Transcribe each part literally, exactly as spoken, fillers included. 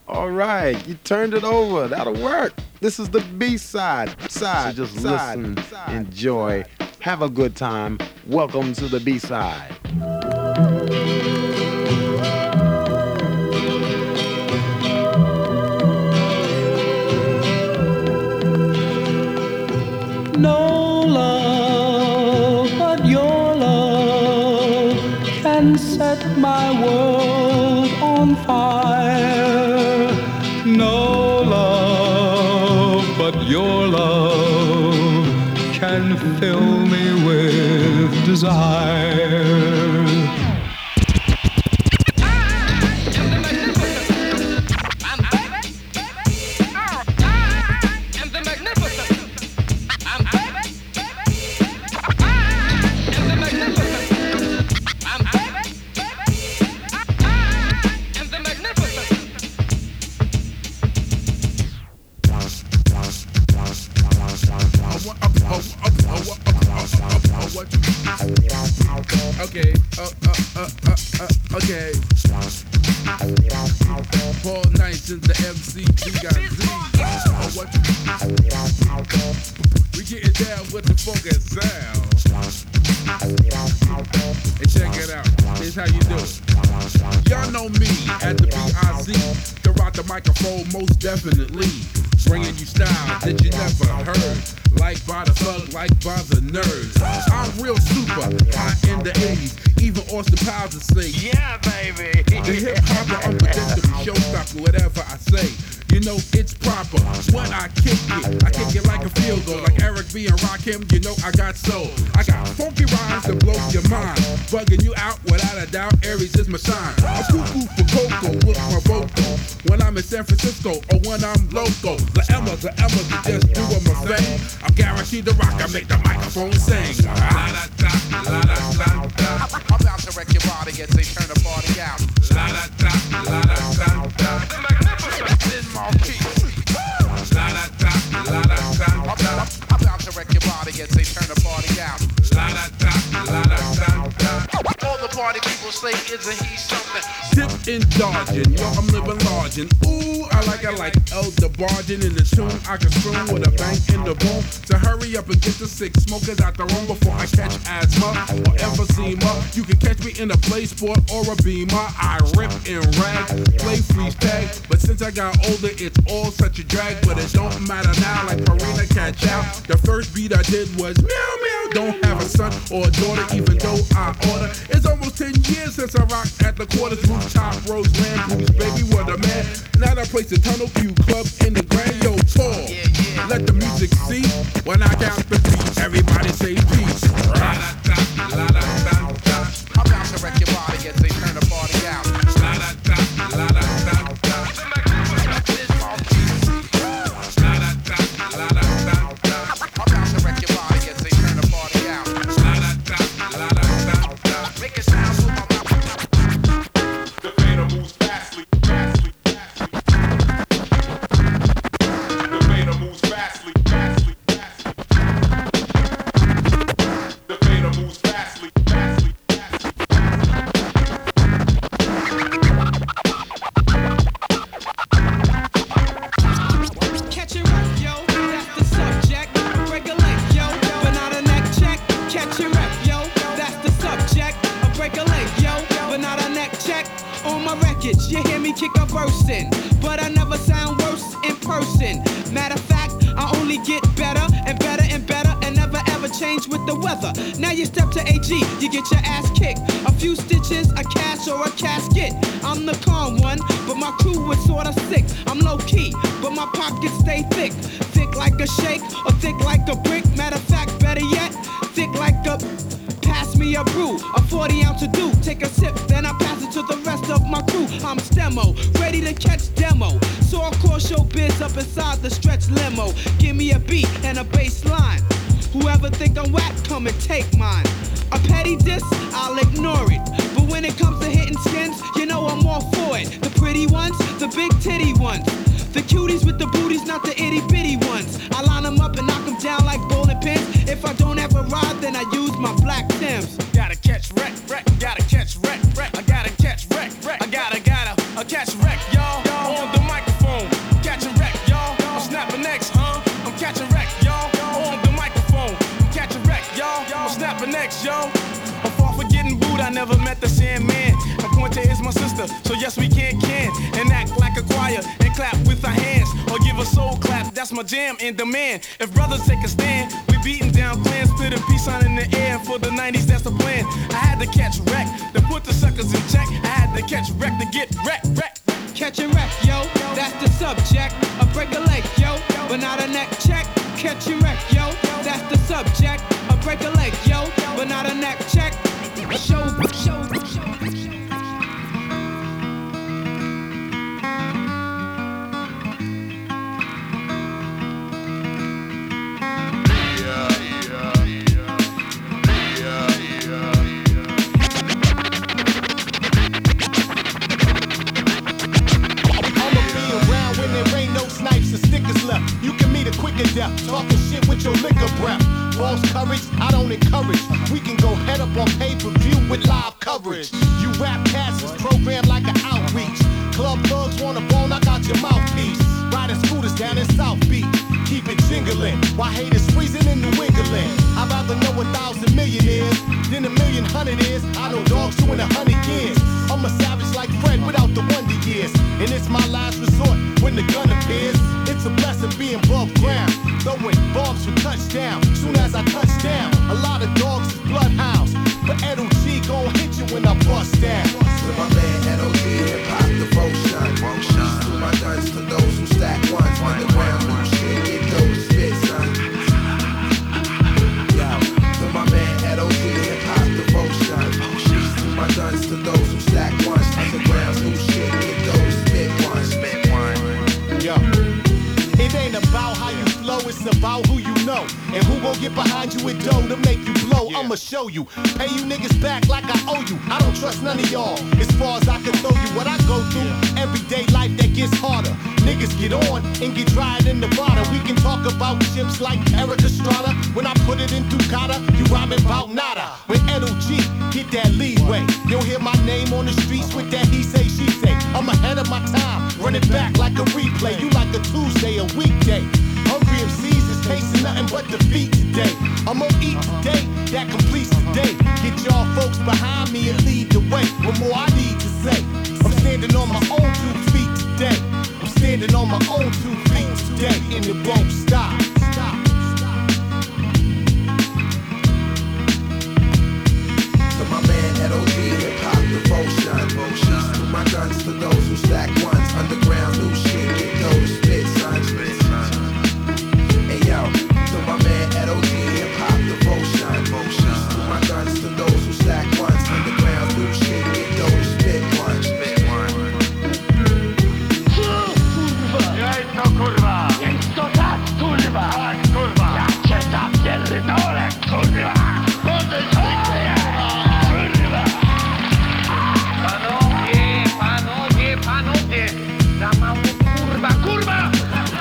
All right, you turned it over. That'll work. This is the B-side. Side. So just side, listen, side, enjoy, side. Have a good time. Welcome to the B-side. No love but your love can set my world on fire. No love but your love can fill me with desire. Okay, uh, uh, uh, uh, uh, okay. Paul Nice is the M C, we got Z. Oh, what? We getting down with the funk and sound. Hey, check it out. Here's how you do it. Y'all know me at the B I Z. To rock the microphone most definitely. Bringing you style that you never heard. Like by the thug, like by the nerds. I'm real super, hot in the eighties. Even Austin Powers would say, yeah, baby. The hip hop are unpredictable, showstopper, whatever I say. You know it's proper. When I kick it, I kick it like a field goal. Like Eric B and Rakim, you know I got soul. I got funky rhymes that blow your mind. Bugging you out without a doubt, Aries is my sign. I'm cuckoo for cocoa with my vocal. When I'm in San Francisco or when I'm local. The Emma, the Emma, to just doing my thing. I'm guaranteed to rock, I make the microphone sing. La da da, la da da da. I'm about to wreck your body as they turn the party out. La da da, la da da da. The magnificent in my key. La da da, la da da da. I'm about to wreck your body as they turn the party out. La da da, la da da da. All the party people say, isn't he something? Dip in dodging, yo, I'm living large and ooh, I like it like Elder Bargin in the tune. I can spoon with a bang in the boom. So hurry up and get the six smokers out the room before I catch asthma or emphysema. You can catch me in a play sport or a beamer. I rip and rag, play freeze tag. But since I got older, it's all such a drag. But it don't matter now, like Marina catch out. The first beat I did was meow meow. Don't have a son or a daughter, even though I order. It's almost ten years since I rocked at the quarters, rooftop, rose, land, blues, baby, what a man. Now I place the Tunnel View Club in the Grand Yo Paul. Yeah, yeah. Let the music cease. When I count the beat, everybody say peace. La da da, la da da da. I'm about to wreck your body as they turn the party out. La da da, la da da da. The magnificent is my key. La da da, la da da da. I'm about to wreck your body as they turn the party out. La da da, la da da da. Make it sound with my mouth. The fader moves fastly, fastly, fastly. The fader moves fastly, fastly, fastly. The fader moves fastly, fastly, fastly. Catch it right, yo, that's the subject. Break a leg, yo, but not a neck check. Catch it right, yo, that's the subject. Break a leg, yo, but not a neck check. On my records, you hear me kick a verse in, but I never sound worse in person. Matter of fact, I only get better and better and better and never ever change with the weather. Now you step to A G, you get your ass kicked. A few stitches, a cash or a casket. I'm the calm one, but my crew was sorta sick. I'm low key, but my pockets stay thick. Thick like a shake or thick like a brick. Matter of fact, better yet, thick like a... Pass me a brew, a forty ounce to do. Take a sip, then I pass it to the rest of my crew. I'm Stemo, ready to catch demo. So I call show biz up inside the stretch limo. Give me a beat and a bass line. Whoever think I'm whack, come and take mine. A petty diss, I'll ignore it. But when it comes to hitting skins, you know I'm all for it. The pretty ones, the big titty ones. The cuties with the booties, not the itty bitty ones. I line them up and knock them down like bowling pins. If I don't ever ride, then I use my black Timbs. Gotta catch wreck, wreck, gotta catch wreck, wreck. I gotta catch wreck, wreck. I gotta, gotta, I catch wreck, y'all. On the mic. next, yo. I'm far from getting booed, I never met the Sandman. And Pointer is my sister, so yes, we can can. And act like a choir, and clap with our hands. Or give a soul clap, that's my jam and demand. If brothers take a stand, we beating down clans. Put a peace sign in the air, for the nineties, that's the plan. I had to catch wreck, to put the suckers in check. I had to catch wreck to get wreck, wreck. Catch and wreck, yo, that's the subject. A break a leg, yo, but not a neck check. Catch and wreck, yo, that's the subject. A break a leg, yo, but not a neck check. Show, show, show. You can meet a quicker death, talking shit with your liquor breath. False courage, I don't encourage. We can go head up on pay-per-view with live coverage. You rap cats is programmed like an outreach. Club thugs want a bone, I got your mouthpiece. Riding scooters down in South Beach, keep it jingling while haters freezing in New England. I'd rather know a thousand millionaires than a million hundred is. I know dogs doing a hundred years. I'm a savage like Fred without the wonder years. And it's my last resort when the gun appears. It's a blessing being above ground, throwing bombs for touchdown. Soon as I touch down, a lot of dogs is bloodhounds. But Edo G gon' hit you when I bust down. To my man Edo G, hip hop devotion. Peace to my guns, to those who stack ones. Underground new shit, get those spit, son. Yo, to my man Edo G, hip hop devotion. Peace to my guns, to those who stack ones. Underground new shit, get those spit ones. Spit one. Yo. It ain't about how you flow, it's about who you know. And who gon' get behind you with dough to make you blow. Yeah. I'ma show you, pay you niggas back like I owe you. I don't trust none of y'all, as far as I can throw you. What I go through, yeah. Everyday life that gets harder. Niggas get on and get dried in the bottle. We can talk about ships like Eric Estrada. When I put it in Ducata, you rhyming about nada. When Edo G get that leeway, you'll hear my name on the streets with that he say, she say. I'm ahead of my time, run it back like a replay. You like a Tuesday, a weekday. Hungry M Cs is tasting nothing but defeat today. I'ma eat today, that completes today. Get y'all folks behind me and lead the way. What more I need to say? I'm standing on my own two feet today. I'm standing on my own two feet today, and it won't stop. Stop. To my man Edo G, hip hop devotion. Peace to my guns, to those who stack ones. Underground new shit, get those spit, son. Hey yo, to my man Edo G, hip hop devotion. Peace to my guns, to those who stack ones. Underground new shit, get those spit ones. Spit one. Kurwa! Jest to tak, kurwa! Tak, kurwa! Ja cię tam pierdolę, kurwa! Podejdź mnie, kurwa! Panowie, panowie, panowie! Za mało kurwa, kurwa!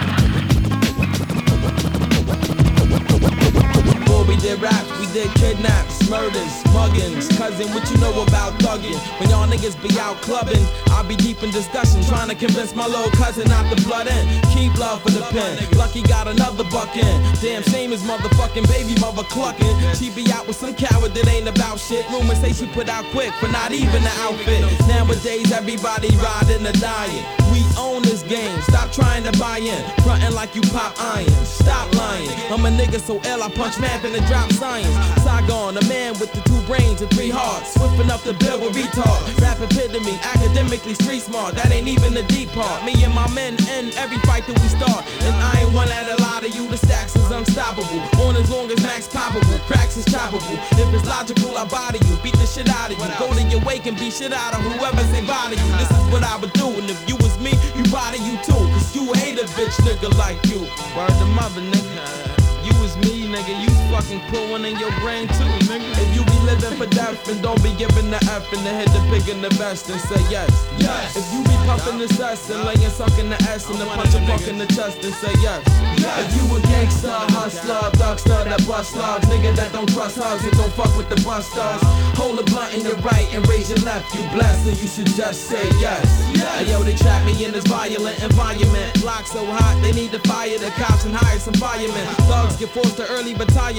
Before we did rap, we did kidnaps, murders, muggings. Cousin, what you know about thugging? When y'all niggas be out clubbing, I'll be deep in discussion, trying to convince my little cousin not to blood in. Keep love for the pen. Lucky got another buck in. Damn shame his motherfucking baby mother clucking. She be out with some coward that ain't about shit. Rumors say she put out quick for not even the outfit. Nowadays everybody riding or dying. We own this game, stop trying to buy in. Frontin' like you pop iron, stop lying. I'm a nigga so ill I punch math and then drop science. Saigon, a man with the two brains and three hearts. Swift enough to build with retard. Rap epitome, academically street smart. That ain't even the deep part. Me and my men end every fight that we start. And I ain't one at a lot of you, the stacks is unstoppable. On as long as max poppable, cracks is choppable. If it's logical, I body you, beat the shit out of you. Go to your wake and beat shit out of whoever say body you. This is what I would do, and if you was me, you body you too. Cause you hate a bitch nigga like you. Word the mother nigga. You was me, nigga, you fucking put one in your brain too, nigga. If you be living for death and don't be giving the F and the head to pick in the vest and say yes, yes. If you be puffing the cess and laying sucking the S and the punch a fuck in the chest and say yes, yes. If you a gangster, hustler, thugster, that bust slugs, nigga that don't trust hugs and don't fuck with the busters. Hold a blunt in your right and raise your left, you blessed, so you should just say yes, yes. Hey, yo, they trap me in this violent environment. Block so hot, they need to fire the cops and hire some firemen. Thugs get forced to early retirement.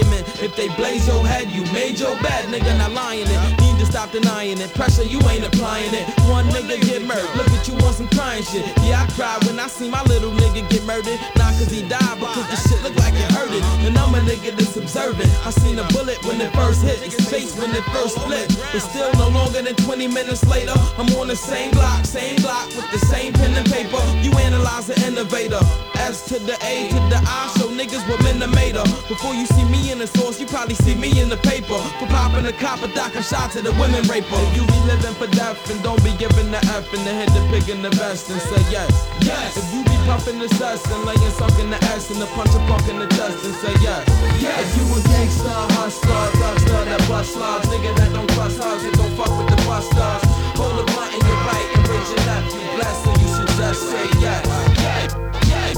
women. If they blaze your head, you made your bed, nigga, not lying it. Need to stop denying it. Pressure, you ain't applying it. One nigga get murdered. Look at you on some crying shit. Yeah, I cried when I see my little nigga get murdered. Not cause he died, but cause the shit look like it hurted. And I'm a nigga that's observant. I seen a bullet when it first hit his face when it first split. But still no longer than twenty minutes later, I'm on the same block, same block with the same pen and paper. You analyze the innovator. S to the A to the I, show niggas what men have made her. Before you see me in the source, you probably see me in the paper. For popping a copper doc and shot to the women raper. You be living for death and don't be giving the F and the hit the pig in the vest and say yes. Yes. If you be puffing the cess and laying sucking the S and the punch a punk in the chest and say yes. Yes. If you a gangsta, hustler, thugster, that bust slugs, nigga that don't trust hugs and don't fuck with the busters. Hold a blunt in your right and raise your left. You blessed and you should just say yes. Yes. Yes.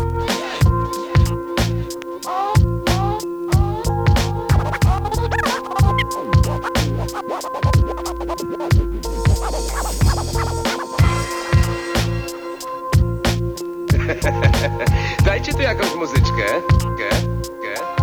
Dajcie tu jakąś muzyczkę. Ge, ge, ge.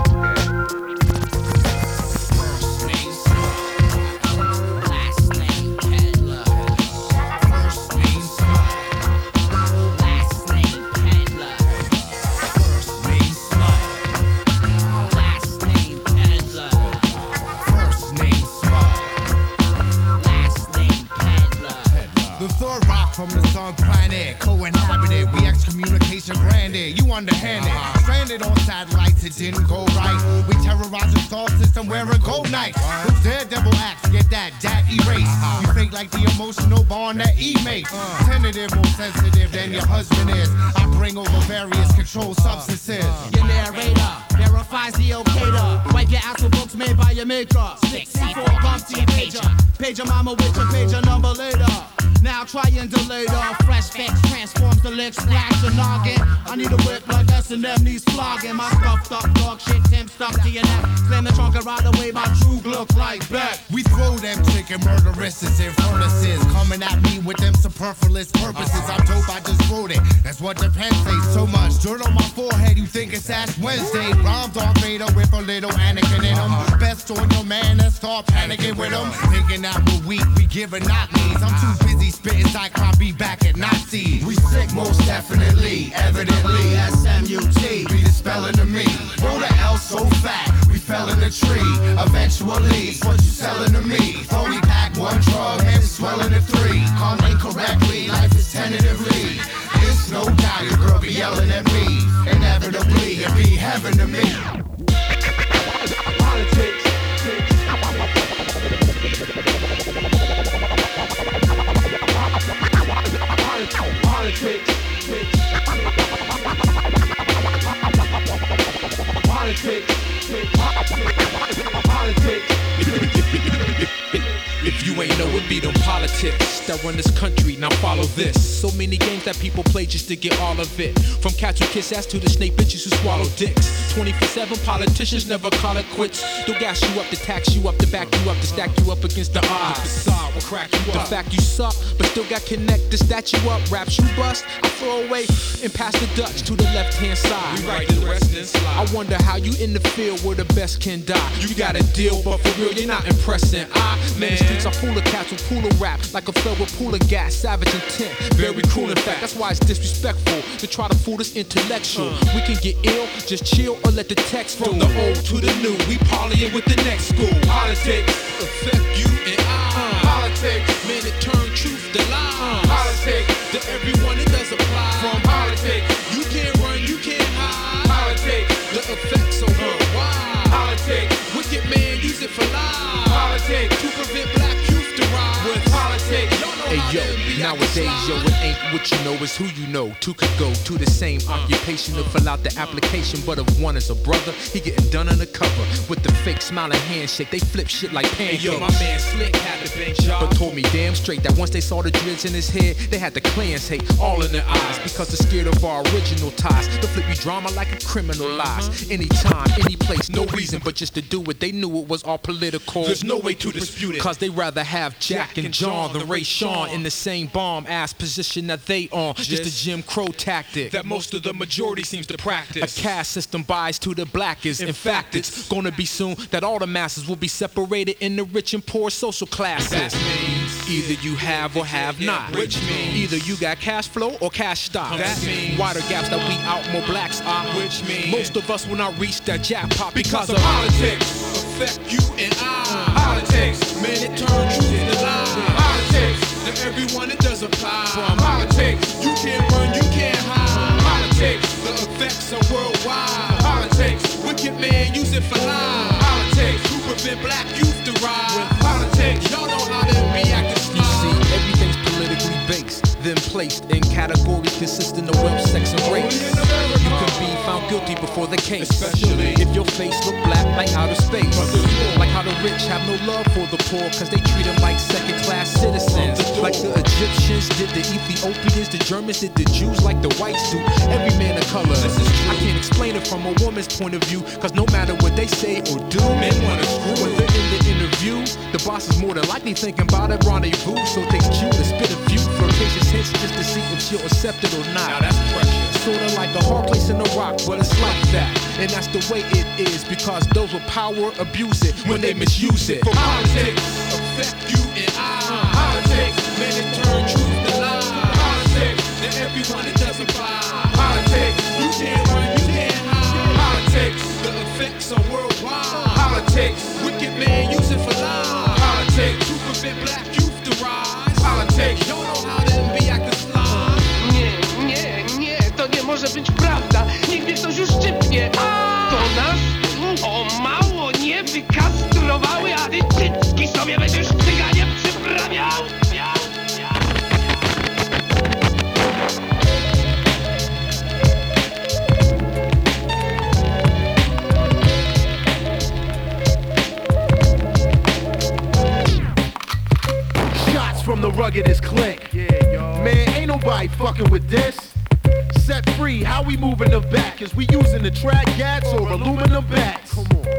From the sun planet, co-inhabited, we excommunication branded, you underhanded. Uh-huh. Stranded on satellites, it didn't go right. We terrorize the star system wearing gold knights. Those daredevil acts, get that, that erased. Uh-huh. You fake like the emotional bond that E makes. Uh-huh. Tentative, more sensitive than your husband is. I bring over various controlled substances. Uh-huh. Your narrator verifies the okator. Wipe your ass with books made by your maker. six C four bumps to your pager. Pager mama with your pager number later. Now triangulator, fresh fix transforms the lick, splash the noggin. I need a whip like S and M needs flogging. My stuffed up dog shit, Tim stuck to your neck. Slam the trunk and ride away, my true look like back. We throw them chicken murderesses and furnaces, coming at me with them superfluous purposes. I'm dope, I just wrote it, that's what the pen says. So much dirt on my forehead, you think it's Ash Wednesday. Rhyme Darth Vader with a little Anakin in them. Best on your man and start panicking with them. Thinking that we're weak, we giving not needs. I'm too busy spitting Cyclops back at Nazis. We sick most definitely, evidently. S M U T, be the spelling of me. Roll the L so fat, we fell in the tree. Eventually, it's what you selling to me. Only pack one drug and it's swelling to three. Call me correctly, life is tentatively. It's no doubt your girl be yelling at me. Inevitably, it be heaven to me. Politics. Politics. Politics. Politics. If you ain't know it, be them politics that run this country, now follow this. So many games that people play just to get all of it. From cats who kiss ass to the snake bitches who swallow dicks. twenty-four seven politicians never call it quits. They'll gas you up, to tax you up, to back you up, to stack you up against the odds. The facade will crack you up. The fact you suck, but still got connect to stat you up. Raps you bust, I throw away and pass the Dutch to the left hand side. We write the rest and slide. I wonder how you in the field where the best can die. You got a deal, but for real, you're not impressing. I, man, the streets are full of cats with pool of rap, like a fell with pool of gas, savage intent, very cruel in fact. That's why it's disrespectful to try to fool this intellectual. Uh, we can get ill, just chill, or let the text from the old to the new. We partying with the next school. Politics affect you and I. Uh, politics, man, it turn truth to lie. Uh, politics, to everyone it does apply. From politics, you can't run, you can't hide. Politics, the effects are worldwide. Politics, wicked man use it for lies. Politics, to prevent black youth to rise. With politics, hey yo, nowadays yo, it ain't what you know, it's who you know. Two could go to the same uh, occupation to fill out the application, but if one is a brother, he getting done undercover with the fake smiling handshake. They flip shit like pancakes. Hey yo, my man Slick had the bench job, but told me damn straight that once they saw the dreads in his head, they had the clans hate all in their eyes because they're scared of our original ties. They'll flip you drama like a criminal lies. Anytime, any place, no reason but just to do it. They knew it was all political. There's no way to dispute it, cause they rather have Jack and John than Ray Sean in the same bomb-ass position that they on. Just, Just a Jim Crow tactic that most of the majority seems to practice. A caste system bias to the blackest. In, in fact, it's gonna be soon that all the masses will be separated in the rich and poor social classes. That means either you have or have not. Which means either you got cash flow or cash stock. That means wider gaps that we out more blacks are. Which means most of us will not reach that jackpot because, because of politics. Affect you and I. Politics, man, it turns you to the line. Politics, to everyone it does apply. From politics, you can't run, you can't hide. Politics, the effects are worldwide. Politics, wicked man use it for lies. Politics, to prevent black youth to rise. With politics, y'all know how to react to slide. You see, everything's politically based, then placed in categories consisting of wealth, sex, and race. You can be found guilty before the case, especially if your face look black like outer space. Like how the rich have no love for the poor, cause they treat them like second-class citizens. Like the Egyptians did the Ethiopians, the Germans did the Jews, like the whites do every man of color. I can't explain it from a woman's point of view, cause no matter what they say or do, men wanna screw when they're in the interview, the boss is more than likely thinking about a rendezvous. So it takes cue to spit a few flirtatious hints just to see if she'll accept it or not. Now that's precious. Sorta like a hard place in the rock, but it's like that. And that's the way it is, because those with power abuse it when they misuse it. For politics, affect you and I. Politics, man, it turns truth to lie. Politics, to everyone it does apply. Politics, you can't run, you can't hide. Politics, the effects are worldwide. Politics, wicked man use it for lies. Politics, to prevent black youth to rise. Politics, y'all know how to react to slide. Nie, nie, nie, to nie może być prawda. Niech mnie ktoś już szczypnie. To nas o mało nie wykastrowały, a ty cycki sobie będziesz cyganie przyprawiał. Shots from the ruggedest click. Yeah, yo. Man, ain't nobody fucking with this. Set free, how we moving them back? Is we using the track gats or aluminum bats? Come on.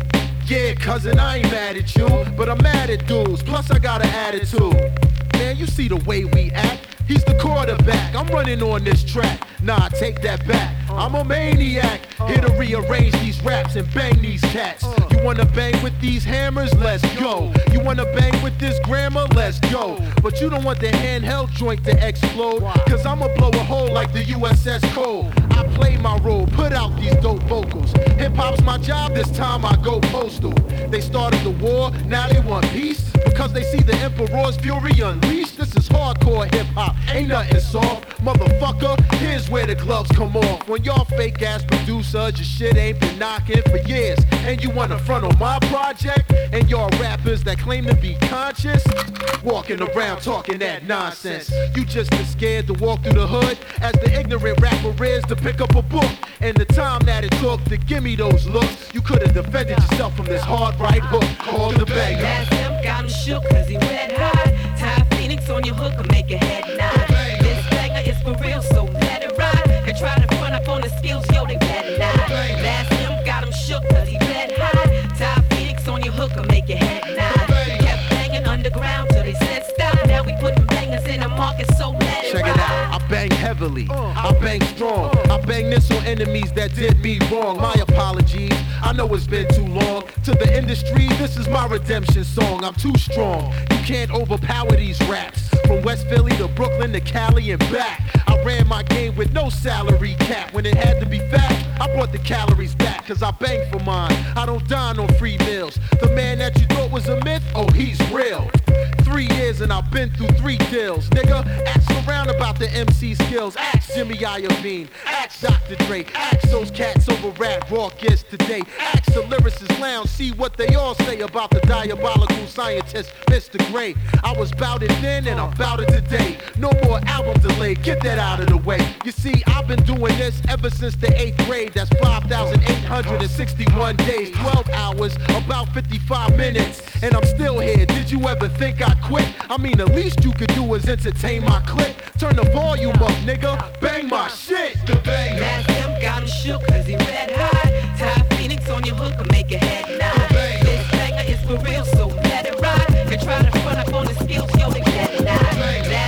Yeah, cousin, I ain't mad at you, but I'm mad at dudes. Plus, I got an attitude. Man, you see the way we act. He's the quarterback. I'm running on this track. Nah, take that back. I'm a maniac. Here to rearrange these raps and bang these cats. You wanna bang with these hammers? Let's go. You wanna bang with this grammar? Let's go. But you don't want the handheld joint to explode, cause I'ma blow a hole like the U S S Cole. I play my role, put out these dope vocals. Hip-hop's my job, this time I go postal. They started the war, now they want peace, because they see the emperor's fury unleashed. This is hardcore hip-hop, ain't nothing soft. Motherfucker, here's where the gloves come off. When y'all fake-ass producers, your shit ain't been knocking for years, and you wanna front on my project, and y'all rappers that claim to be conscious, walking around talking that nonsense. You just as scared to walk through the hood as the ignorant rapper is to pick up a book. And the time that it took to give me those looks, you could've defended yourself from this hard right hook called the banger. Last him got him shook cause he red hot. Ty Phoenix on your hook and make a head nod. This banger is for real, so let it ride. And try to front up on the skills, yo, they better not. Last him got him shook cause he red hot. Ty Phoenix on your hook and make a head nod. Kept banging underground till they said stop. Now we putting bangers in the market, so let it Check ride. it out, I bang heavily, I bang strong, I bang this on enemies that did me wrong. My apologies, I know it's been too long. To the industry, this is my redemption song. I'm too strong, you can't overpower these raps. From West Philly to Brooklyn to Cali and back, I ran my game with no salary cap. When it had to be fat, I brought the calories back, cause I bang for mine. I don't dine on free meals. The man that you thought was a myth, oh, he's real. Three years and I've been through three deals, nigga. Ask around about the M C skills. Ask Jimmy Iovine, ask Doctor Dre, ask those cats over rap raw kids today. Ask the lyricist lounge, see what they all say about the diabolical scientist, Mister Gray. I was bout it then and I'm bout it today. No more album delay, get that out of the way. You see, I've been doing this ever since the eighth grade. That's five thousand eight hundred sixty-one days, twelve hours, about fifty-five minutes. And I'm still here, did you ever think I quit? I mean, the least you could do is entertain my clique. Turn the volume up, nigga, bang my shit. The bang. Last him got him shook cause he red hot. Ty Phoenix on your hook and make a head nod. This banger is for real, so let it ride. And try to front up on the skills, yo, they better not.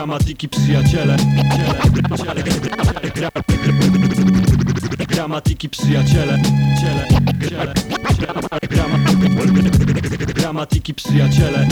Gramatyki przyjaciele. Gramatyki przyjaciele. Gramatyki przyjaciele.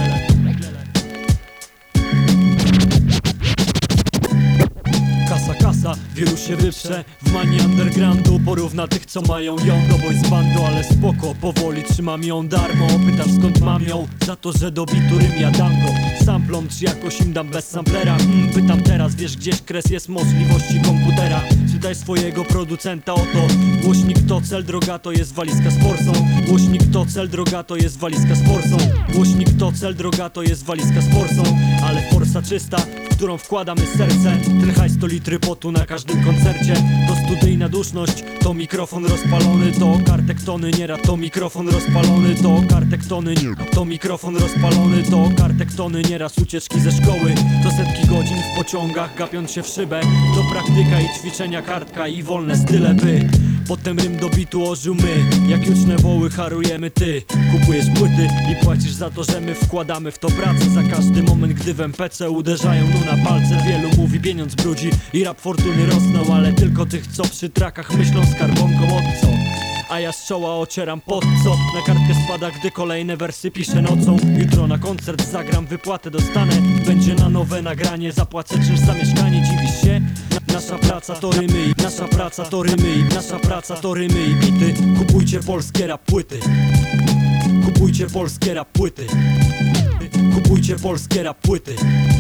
Kasa, kasa, wielu się wyprze w manii undergroundu. Porówna tych, co mają ją do boys bandu. Ale spoko, powoli trzymam ją darmo. Pytasz skąd mam ją? Za to, że do bitu rym ja dam go samplom, czy jakoś im dam bez samplera. hmm, Pytam teraz, wiesz gdzieś kres jest możliwości komputera. Czytaj swojego producenta, oto głośnik to cel, droga to jest walizka z forsą. Głośnik to cel, droga to jest walizka z forsą. Głośnik to cel, droga to jest walizka z forsą. Ale forsa czysta, w którą wkładamy serce. Ten hajs to litry potu na każdym koncercie. To studyjna duszność, to mikrofon rozpalony. To kartek tony, nieraz to mikrofon rozpalony. To kartek tony, to mikrofon rozpalony. To kartek tony, nieraz ucieczki ze szkoły. To setki godzin w pociągach, gapiąc się w szybę. To praktyka i ćwiczenia, kartka i wolne style, by potem rym do bitu ożył my. Jak juczne woły harujemy, ty kupujesz płyty i płacisz za to, że my wkładamy w to pracę. Za każdy moment, gdy w em pe ce uderzają nu na palce. Wielu mówi, pieniądz brudzi i rap fortuny rosną, ale tylko tych, co przy trakach myślą skarbonką od co. A ja z czoła ocieram pod co. Na kartkę spada, gdy kolejne wersy piszę nocą. Jutro na koncert zagram, wypłatę dostanę. Będzie na nowe nagranie, zapłacę czynsz za mieszkanie. Dziwisz się? Nasza praca to rymy i nasza praca to rymy i nasza praca to rymy i bity. Kupujcie polskie rap płyty. Kupujcie polskie rap płyty. Kupujcie polskie rap płyty.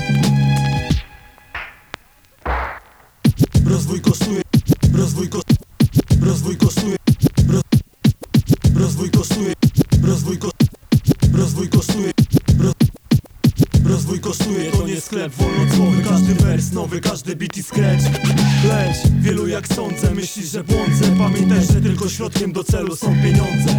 Rozwój kosztuje. Rozwój kosztuje. Rozwój kosztuje. Roz... Rozwój kosztuje. Rozwój ko... Rozwój kosztuje. Roz... Rozwój kosztuje, to nie sklep wolnocłowy. Każdy wers nowy, każdy beat i scratch. Lecz wielu, jak sądzę, myśli, że błądzę. Pamiętaj, że tylko środkiem do celu są pieniądze.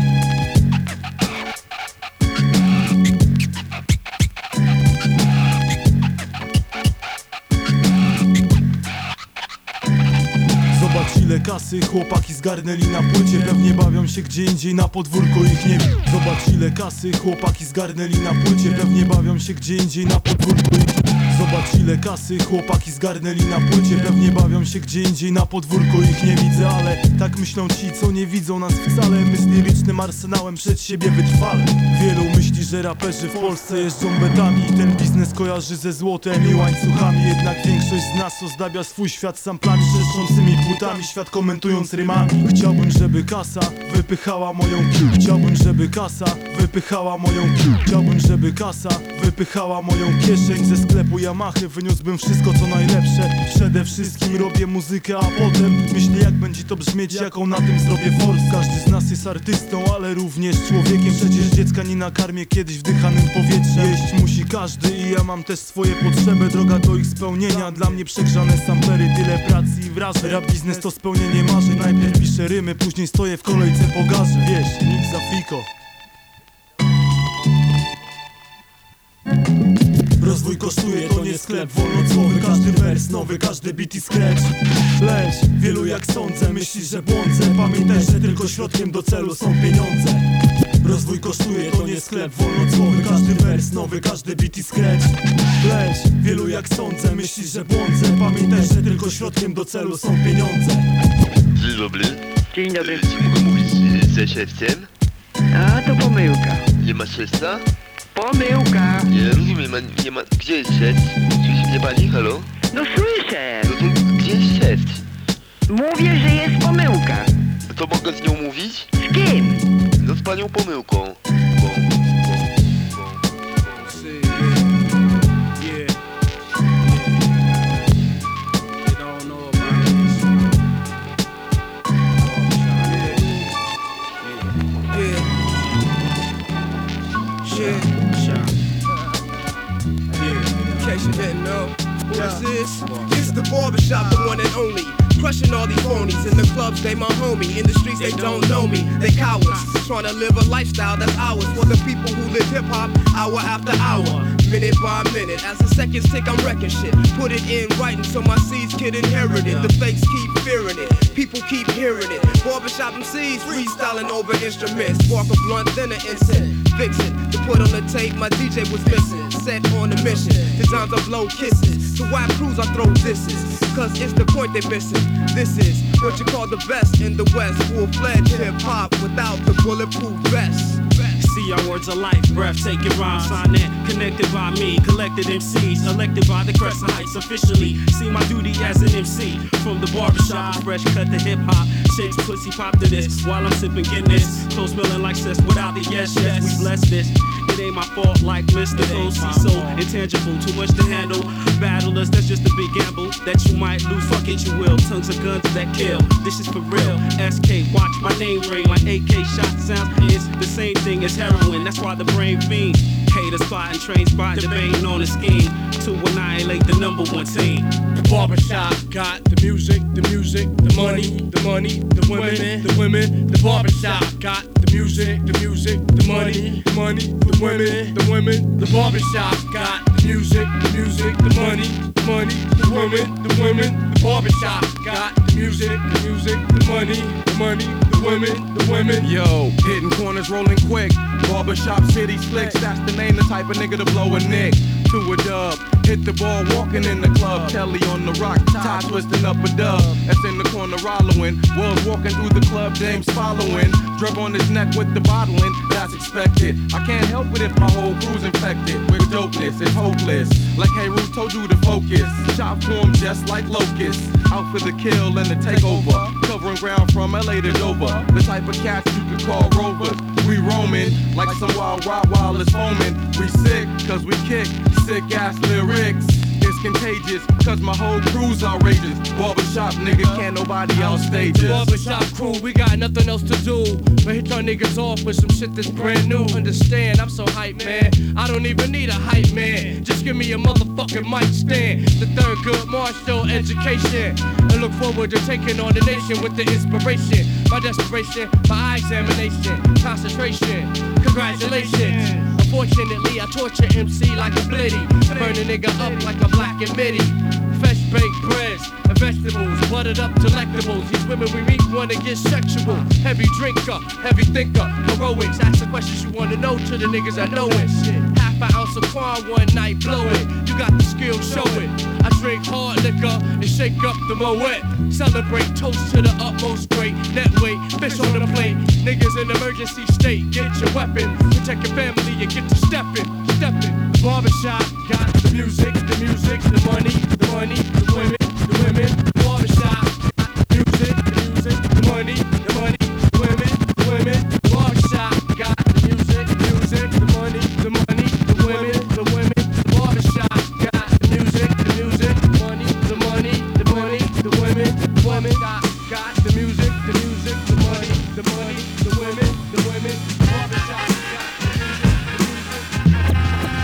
Zobacz ile kasy chłopaki zgarnęli na płycie. Pewnie bawią się gdzie indziej na podwórku, ich nie. Zobacz ile kasy chłopaki zgarnęli na płycie. Pewnie bawią się gdzie indziej na podwórku, ich nie. Zobacz ile kasy chłopaki zgarnęli na płycie. Pewnie bawią się gdzie indziej na podwórku, ich nie widzę. Ale tak myślą ci, co nie widzą nas wcale. My z lirycznym arsenałem przed siebie wytrwale. Wielu myśli, że raperzy w Polsce jeżdżą betami. Ten biznes kojarzy ze złotem i łańcuchami. Jednak większość z nas ozdabia swój świat samplami trzeszczącymi płytami, świat komentując rymami. Chciałbym, żeby kasa wypychała moją kił. Chciałbym, żeby kasa wypychała moją kił. Chciałbym, żeby kasa wypychała moją kieszeń. Ze sklepu Yamahy wyniósłbym wszystko co najlepsze. Przede wszystkim robię muzykę, a potem myślę jak będzie to brzmieć, jaką na tym zrobię force. Każdy z nas jest artystą, ale również człowiekiem. Przecież dziecka nie nakarmię kiedyś wdychanym powietrzem. Jeść musi każdy i ja mam też swoje potrzeby. Droga do ich spełnienia, dla mnie przegrzane sampery. Tyle pracy i wrażeń. Rap biznes to spełnienie marzeń. Najpierw piszę rymy, później stoję w kolejce po garzy. Wiesz, nic za fiko. Rozwój kosztuje, to nie sklep wolnocłowy. Każdy wers nowy, każdy beat i scratch. Lecz wielu, jak sądzę, myśli, że błądzę. Pamiętaj, że tylko środkiem do celu są pieniądze. Rozwój kosztuje, to nie sklep wolnocłowy. Każdy wers nowy, każdy beat i scratch. Lecz wielu, jak sądzę, myśli, że błądzę. Pamiętaj, że tylko środkiem do celu są pieniądze. Dzień dobry. Dzień dobry. Czy mogę mówić ze szewcem? A, to pomyłka. Nie ma szewca? Pomyłka. Nie rozumiem, a nie ma... Gdzie jest szewc? Słyszy mnie pani? Halo? No słyszę. No to gdzie jest szewc? Mówię, że jest pomyłka. To mogę z nią mówić? Z kim? No z panią pomyłką. Bo... You didn't know who this is? It's the barbershop, the one and only. Crushing all these phonies in the clubs, they my homie. In the streets, they don't know me, they cowards. Trying to live a lifestyle that's ours. For the people who live hip hop, hour after hour, minute by minute. As the seconds tick, I'm wrecking shit. Put it in writing so my seeds can inherit it. The fakes keep fearing it. People keep hearing it. Barbershop M Cs freestyling over instruments. Spark a blunt, then an incense. Fix it. To put on the tape, my D J was missing. Set on a mission. Designed to blow kisses. To whack crews, I throw disses. Cause it's the point they're missing. This is what you call the best in the West. Full-fledged hip-hop without the bulletproof vest. See our words of life, breathtaking rhymes, sign in, connected by me, collected M Cs, elected by the Crescent Heights officially. See my duty as an M C, from the barbershop, fresh cut to hip hop, chicks pussy pop to this, while I'm sipping Guinness, clothes smelling like cess without the yes, yes, we bless this. It ain't my fault like Mister O C, so intangible, too much to handle. Battlers, that's just a big gamble that you might lose, fuck it, you will. Tongues of guns that kill, this is for real. S K, watch my name ring like A K shot sounds. It's the same thing as heroin, that's why the brain fiend. Cater spotting, train spot, debating on a scheme to annihilate the number one team. The barbershop got the music, the music, the money, the money, the women, the women. The barbershop got the music, the music, the money, the money, the women, the women. The barbershop got the music, the music, the money, the money, the women, the women. The barbershop got the music, the music, the money, the money, the women, the women. Yo, hitting corners, rolling quick. Barbershop City Slicks, that's the name, the type of nigga to blow a nick. To a dub, hit the ball walking in the club. Kelly on the rock, tie twisting up a dub. That's in the corner rollowing. Wells walking through the club, James following. Drug on his neck with the bottling, that's expected. I can't help it if my whole crew's infected with dopeness, it's hopeless. Like Hey Ruth told you to focus. Chop to him just like locusts. Out for the kill and the takeover. Covering ground from L A to Dover. The type of cats you could call rovers. We roaming like some wild Rottweilers foaming. We sick, cause we kick sick ass lyrics. It's contagious, cause my whole crew's outrageous. Barbershop nigga, can't nobody else stage us. Barbershop crew, we got nothing else to do but hit your niggas off with some shit that's brand new. Understand, I'm so hype, man. I don't even need a hype man. Just give me a motherfucking mic stand. The third good martial education. And look forward to taking on the nation with the inspiration. My desperation, my eye examination, concentration. Congratulations. Unfortunately, I torture M C like a blitty and burn a nigga up like a black and midi. Fresh baked breads and vegetables, buttered up delectables. These women we meet wanna get sexual. Heavy drinker, heavy thinker, heroics. Ask the questions you wanna know to the niggas that know it. Shit. Half an ounce of Quan one night, blow it. You got the skill, show it. I drink hard liquor and shake up the Moet. Celebrate, toast to the utmost great. Net weight, fish on the plate. Niggas in emergency state, get your weapon. Protect your family and get to stepping, stepping. The barbershop got the music, the music, the money, the money, the women, the women. The barbershop got the music, the music, the money, the money, the women, the women. The barbershop got the music, the music, the money, the money, the women, the women. The barbershop got the music, the music, the money, the money, the money, the women, the women. Got the music, the music, the money, the money, the women, the women. The barbershop got the music,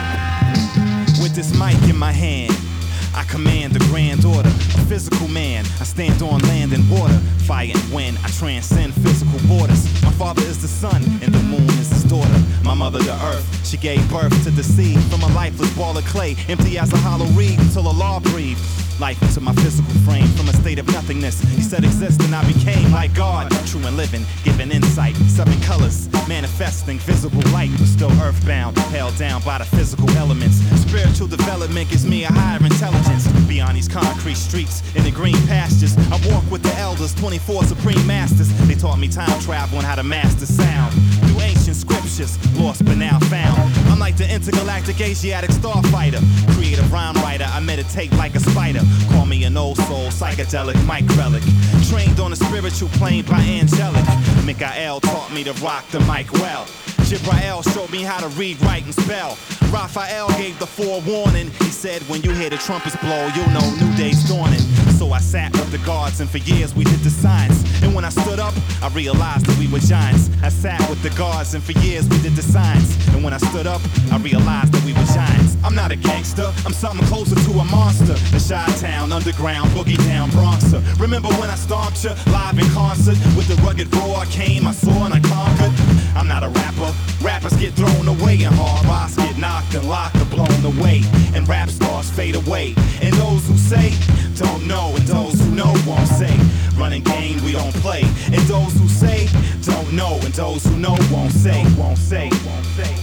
the music. With this mic in my hand, I command a grand order, a physical man. I stand on land and water, fire and wind. I transcend physical borders. My father is the sun, and the moon is his daughter. My mother, the earth, she gave birth to the seed. From a lifeless ball of clay, empty as a hollow reed, until a law breathed life into my physical frame. From a state of nothingness, he said exist, and I became like God. True and living, giving insight, seven colors, manifesting visible light. But still earthbound, held down by the physical elements. Spiritual development gives me a higher intelligence. Beyond these concrete streets, in the green pastures, I walk with the elders, twenty-four supreme masters. They taught me time travel and how to master sound. Through ancient scriptures, lost but now found. I'm like the intergalactic Asiatic starfighter. Creative rhyme writer, I meditate like a spider. Call me an old soul, psychedelic, mic relic. Trained on a spiritual plane by angelic. Mikael taught me to rock the mic well. Jibrael showed me how to read, write, and spell. Raphael gave the forewarning. He said, when you hear the trumpets blow, you'll know new day's dawning. So I sat with the guards, and for years we did the science. And when I stood up, I realized that we were giants. I sat with the guards, and for years we did the science. And when I stood up, I realized that we were giants. I'm not a gangster, I'm something closer to a monster. The Chi-Town, underground, boogie down, Bronxer. Remember when I stomped you live in concert? With the rugged roar I came, I saw and I conquered. I'm not a rapper. Rappers get thrown away and hard rocks get knocked and locked or blown away. And rap stars fade away. And those who say don't know and those who know won't say. Running game, we don't play. And those who say, don't know. And those who know won't say, won't say, won't say.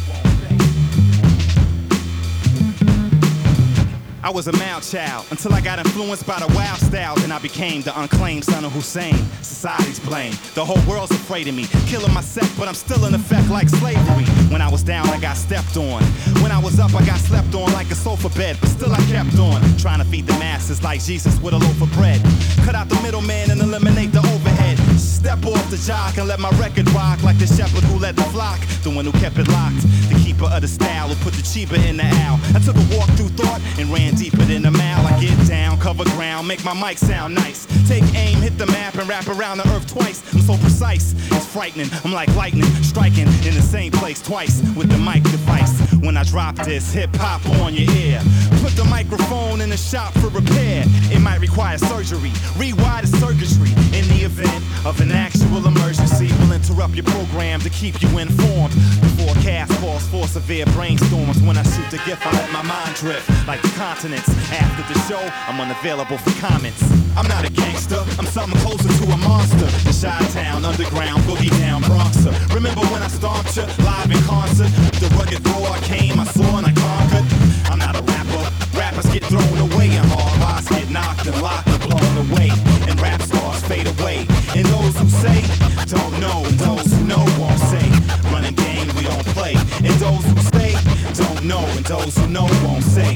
I was a mild child until I got influenced by the wild styles, and I became the unclaimed son of Hussein. Society's blame, the whole world's afraid of me, killing my sect, but I'm still in effect like slavery. When I was down, I got stepped on. When I was up, I got slept on like a sofa bed, but still I kept on, trying to feed the masses like Jesus with a loaf of bread. Cut out the middleman and eliminate the overhead. Step off the jock and let my record rock like the shepherd who led the flock, the one who kept it locked, the keeper of the style who put the cheaper in the owl. I took a walk through thought and ran deeper than the mile. I get down, cover ground, make my mic sound nice. Take aim, hit the map, and wrap around the earth twice. I'm so precise, it's frightening. I'm like lightning, striking in the same place twice with the mic device. When I drop this hip-hop on your ear, put the microphone in the shop for repair. It might require surgery, rewire the circuitry. In the event of an actual emergency, we'll interrupt your program to keep you informed. The forecast calls for severe brainstorms. When I shoot the gift, I let my mind drift like the continents. After the show, I'm unavailable for comments. I'm not a gangster, I'm something closer to a monster. The Chi-Town, underground, boogie down Bronxer. Remember when I stomped you live in concert? The rugged roar came, I saw and I conquered. I'm not a rapper, rappers get thrown away and hard lives get knocked and locked and blown away. And rap stars fade away. And those who say, don't know, and those who know won't say. Running game, we don't play. And those who say, don't know, and those who know won't say.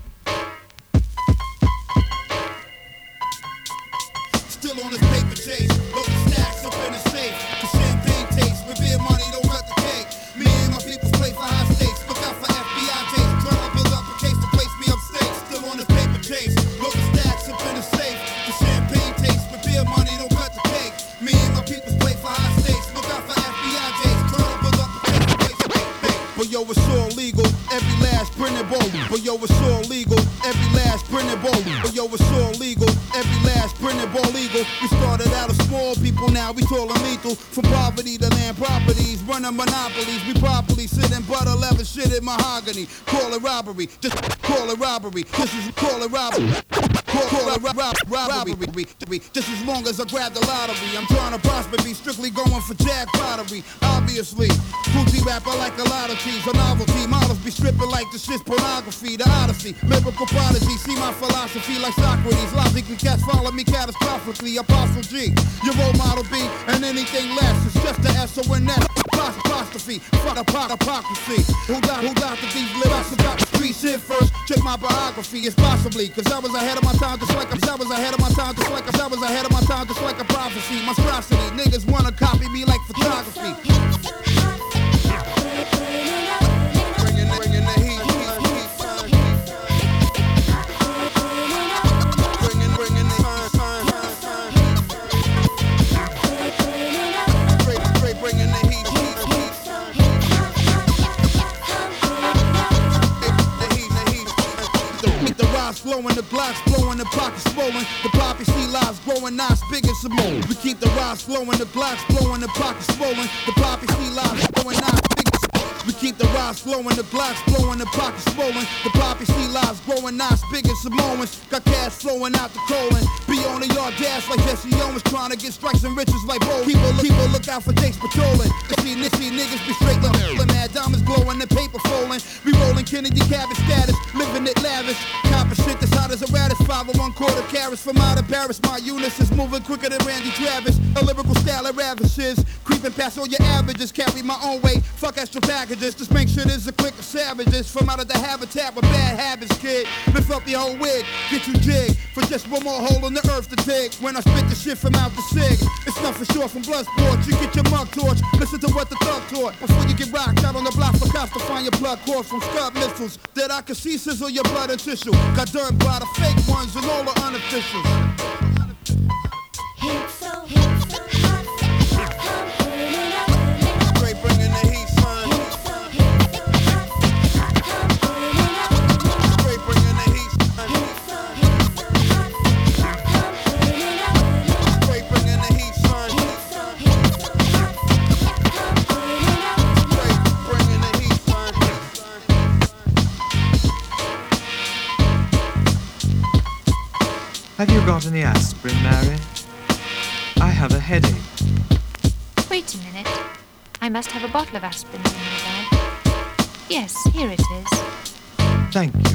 Still on this paper chase, loading stacks up in the safe. The champagne taste, with beer money don't cut the cake. Me and my people play for high stakes. Look out for F B I chase, trying to build up a case to place me upstate. Still on this paper chase, loading stacks up in the safe. The champagne taste, with beer money don't cut the cake. Me and my people play for high stakes. Look out for F B I chase, trying to build up a case to place me upstate. But yo, it's all legal, every last printed ball. But yo, it's all legal, every last printed ball. But yo, it's all legal, every last printed ball legal. We started out as small people, now we tall and lethal. From poverty to land properties, running monopolies. We properly sit in butter leather shit in mahogany. Call it robbery, just call it robbery. This is call it robbery. Call, call it rob, rob, robbery. Just as long as I grab the lottery, I'm trying to prosper, be strictly going for jackpottery. Obviously, Poochie rapper like a lot of teas, a novelty. Models be stripping like the shit's pornography. The Odyssey, lyrical prodigy. See my philosophy like Socrates. Logically, cats follow me catastrophically. Apostle G, your role model B, and anything less. It's just the S O N S. Apostrophe, fuck hypocrisy. Who got, who got the these lyrics about the street shit first? Check my biography, it's possibly. Cause I was ahead of my time just like a, I was ahead of my time just like a, I was ahead of my time just like a prophecy. Monstrosity, niggas wanna copy me like photography. Bringing, bringing the heat. Flowing, the blocks blowing, the pockets swollen. The poppy sea lives growing, not big as some more. We keep the rocks flowing, the blocks blowing, the pockets swollen. The poppy sea lives growing, not big as some more. We keep the rocks flowing, the blocks blowing, the pockets swollen. The poppy sea lives growing, not big as Samoans. Got cash flowing out the colon. Be on the yard dash like Jesse Owens, trying to get strikes and riches like Bo. People, people look out for Jake's patrolling. See, see niggas be straight up. Mad diamonds glowing, the paper falling. We rolling Kennedy cabbage status, living it lavish. Copper shit that's hot as a radish. five oh one quarter carats from out of Paris. My Eunice is moving quicker than Randy Travis. A lyrical style of ravishes, creeping past all your averages. Carry my own weight, fuck extra packages. Just make sure there's a clique of savages from out of the habitat with bad habits, kid. Lift up your whole wig, get you jig for just one more hole in the earth to dig. When I spit the shit from out the sig, it's nothing short from blood sports. You get your mug torch, listen to what the thug taught. Before you get rocked out on the block for cops to find your blood cords from scud missiles that I can see sizzle your blood and tissue. Got done by the fake ones and all the unofficials. Hit so, hit so hot, straight bringing the heat, son. Straight bringing the heat, son. Straight bringing the heat, son. Straight bringing the heat, son. Have you got any aspirin, Mary? have a headache. Wait a minute. I must have a bottle of aspirin in my bag. Yes, here it is. Thank you.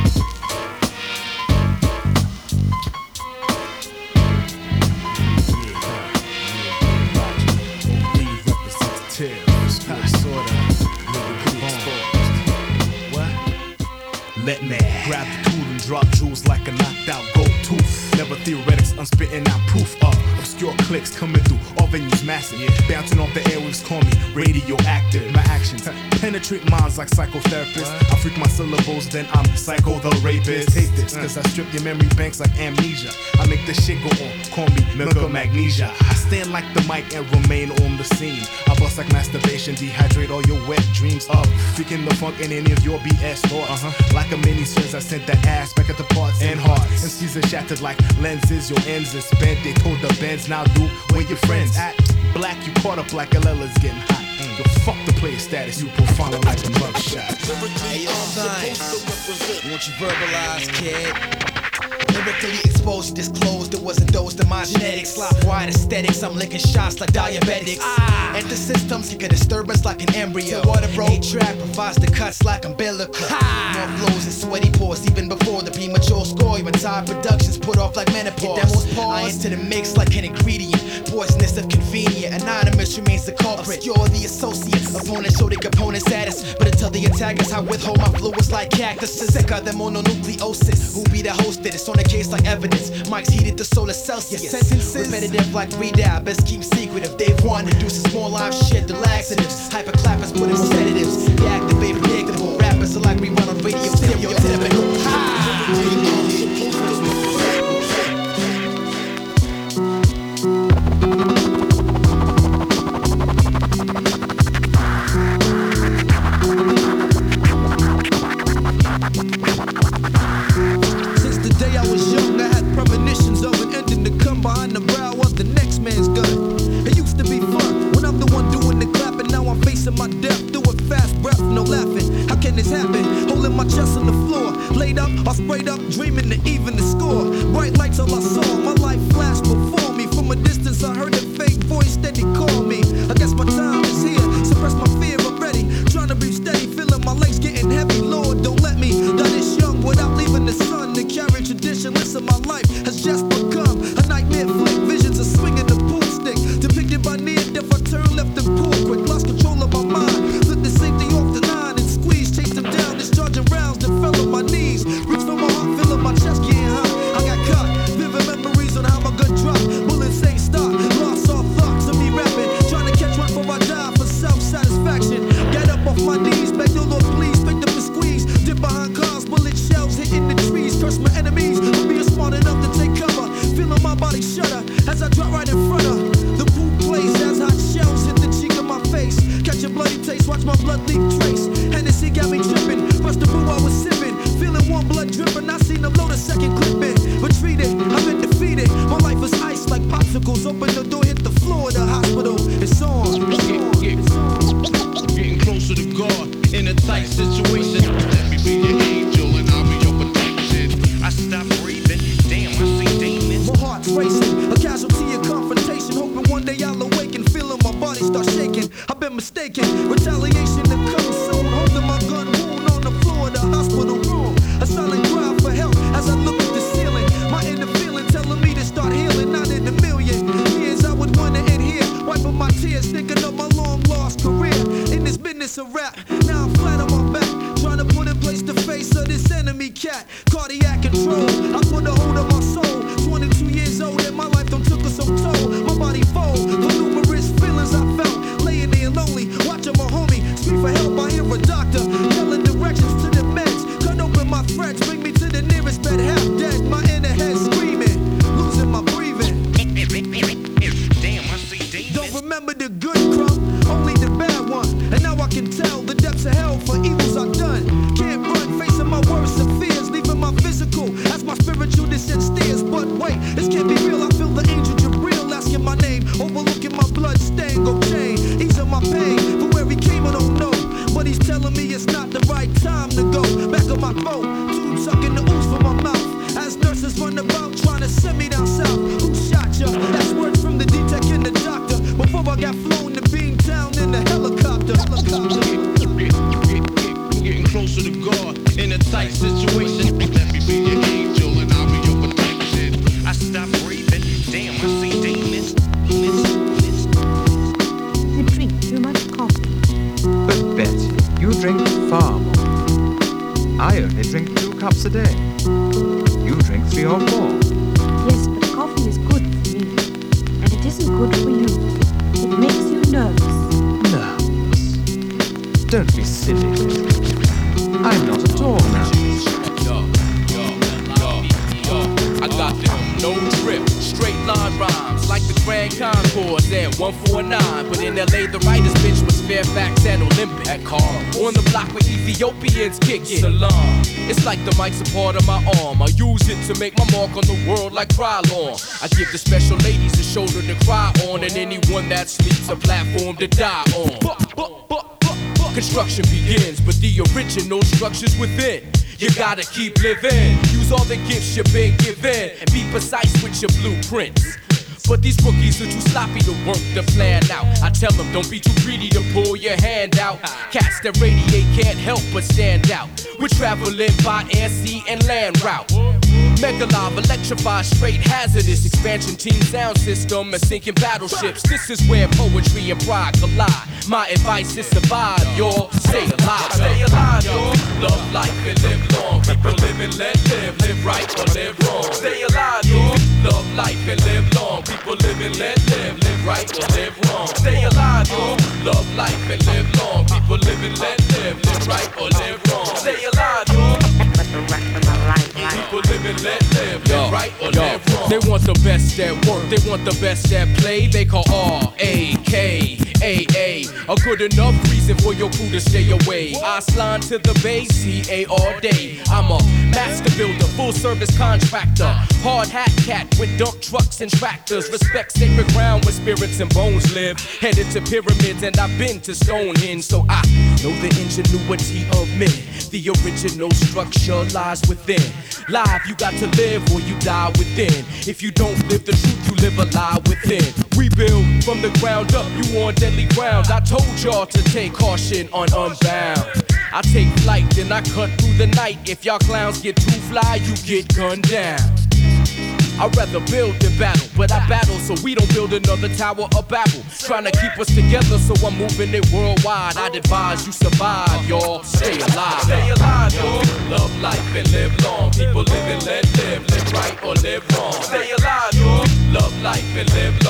Let me grab the tool and drop jewels like a knocked out gold tooth. Never theoretics, I'm spitting out proof of obscure clicks coming through all venues massive. Yeah. Bouncing off the airwaves, call me radioactive. My actions penetrate minds like psychotherapists. I freak my syllables, then I'm psycho the rapist. Take this, cause I strip your memory banks like amnesia. I make this shit go on, call me milk of magnesia. I stand like the mic and remain on the scene. I bust like masturbation, dehydrate all your wet dreams up. Freaking the funk in any of your B S thoughts. Uh-huh. Like a mini series, I sent that ass back at the parts and hearts. And Caesar shattered like lenses, your ends is spent. They told the bands now do when your friends at black, you caught up like L L is getting hot. Mm. Yo, fuck the player status, you profile like a mugshot. Hey yo, son, won't you verbalize, kid? Lyrically exposed, disclosed, it wasn't dosed in my genetics. Slop wide aesthetics, I'm licking shots like diabetics. Ah. Enter systems, kick a disturbance like an embryo. Water bro, A-track provides the cuts like umbilical. More flows and sweaty pores, even before the premature score. Your entire productions put off like menopause. Demos I enter the mix like an ingredient. Poisonous if convenient, anonymous remains the culprit. You're the associate, opponents show the opponent's status. But until the attackers, I withhold my fluids like cactuses. Sicker than mononucleosis. Who be the hosted? It's on the case like evidence. Mike's heated to solar Celsius. Sentences repetitive like redab. Best keep secretive. They've won. Reduces small live shit to laxatives. Hyperclappers put in sedatives. They activate predictable. Rappers are like we run on radio. Stereotypical. Ha! My death, do it fast, breath, no laughing. How can this happen? Holding my chest on the floor, laid up, or sprayed up, dreaming to even the score. Bright lights all I saw, my life flashed before me. From a distance, I heard a fake voice steady call me. I guess my time is here, suppress my fear already. Trying to breathe steady, feeling my legs getting heavy. Lord, don't let me die this young without leaving the sun. The carry tradition, listen, my life has just become a nightmare flick. Visions of swinging the pool stick, depicted by near death. I turn left and pull quick, lost control of my mind. Flip the safety off the line and squeeze, chase them down, discharging rounds that fell on my knees. Reach for my heart, feeling my chest getting hot. I got caught, vivid memories on how my gun dropped. Bullets ain't stop, lost all thoughts of me rapping. Trying to catch one before I die for self-satisfaction. Get up off my knees, beg the Lord please, pick up and squeeze. Dip behind cars, bullet shells hitting the trees. Curse my enemies for being smart enough to take cover. Feeling my body shudder as I drop right in front of the pool place. As hot shells hit the cheek of my face. Catch a bloody taste, watch my blood leak trace. Hennessy got me tripping, rush the boo I was sipping. Feeling warm blood dripping, I seen them load a second clipping. Retreated, I've been defeated. My life is ice like popsicles. Open the door, hit the floor of the hospital. It's on. Get, get, getting closer to God in a tight situation. Let me be your angel and I'll be your protection. I stop breathing, damn, I see demons. My heart's racing, a casualty of confrontation. Hoping one day I'll awaken, feeling my body start shaking. I've been mistaken, retaliation to come soon. Holding my gun wound on the floor of the hospital room. A silent cry for help as I look at the ceiling. My inner feeling telling me to start healing. Not in a million years I would wanna end here, wiping my tears, thinking of my long lost career. In this business of rap, now I'm flat on my back, trying to put in place the face of this enemy cat. Cardiac control, I put a hold on my soul. twenty-two years old and my life done took us some toll. My body fold, the numerous feelings I felt. Laying there lonely, watching my homie speak for help. I hear a doctor yelling directions to the meds. Cut open my threads, bring me to the nearest bed, half dead. My inner head screaming, losing my breathing. Damn, I see demons. Don't remember the good crumb, only the bad one. And now I can tell the depths of hell for evils I've done. Can't run, facing my worst of fears, leaving my physical as my spiritual descent steers. But wait, this can't be real. I feel the angel Jabril as a day. You drink three or four. Yes, but coffee is good for me. And it isn't good for you. It makes you nervous. Nervous? Don't be silly. I'm not at all nervous. Yo, yo, yo, yo. I got them no drip, straight line rhymes like the Grand Concourse and one forty-nine. But in L A, the writer's bench was Fairfax and Olympic. At car on the block where Ethiopians kick it. Salam. It's like the mic's a part of my arm. I use it to make my mark on the world like Krylon. I give the special ladies a shoulder to cry on, and anyone that sleeps a platform to die on. Construction begins, but the original structure's within. You gotta keep living. Use all the gifts you've been given and be precise with your blueprints. But these rookies are too sloppy to work the plan out. I tell them don't be too greedy to pull your hand out. Cats that radiate can't help but stand out. We're traveling by air, sea, and land route. Mega live, electrified, straight hazardous. Expansion team sound system and sinking battleships. This is where poetry and pride collide. My advice is survive, y'all. Stay alive, stay alive, y'all. Love life and live long. People live and let live, live right or live wrong. Stay alive, y'all. Love life and live long. People live and let live, live right or live wrong. Stay alive, y'all. Love life and live long. People live and let live, live right or live wrong. Stay alive, y'all. People live and let live, live right or live wrong. They want the best at work, they want the best at play. They call R A K A A a good enough reason for your crew to stay away. I slide to the bay, C A all day. I'm a master builder, full service contractor. Hard hat cat with dump trucks and tractors. Respect sacred ground where spirits and bones live. Headed to pyramids and I've been to Stonehenge. So I know the ingenuity of men. The original structure lies within. Live, you got to live or you die within. If you don't live the truth, you live a lie within. We build from the ground up, you on deadly ground. I told y'all to take caution on Unbound. I take flight, then I cut through the night. If y'all clowns get too fly, you get gunned down. I'd rather build than battle, but I battle so we don't build another Tower of Babel. Trying to keep us together, so I'm moving it worldwide. I'd advise you survive, y'all. Stay alive. Stay alive, y'all. Love life and live long. People live and let live, live right or live wrong. Stay alive, y'all. Love life and live long.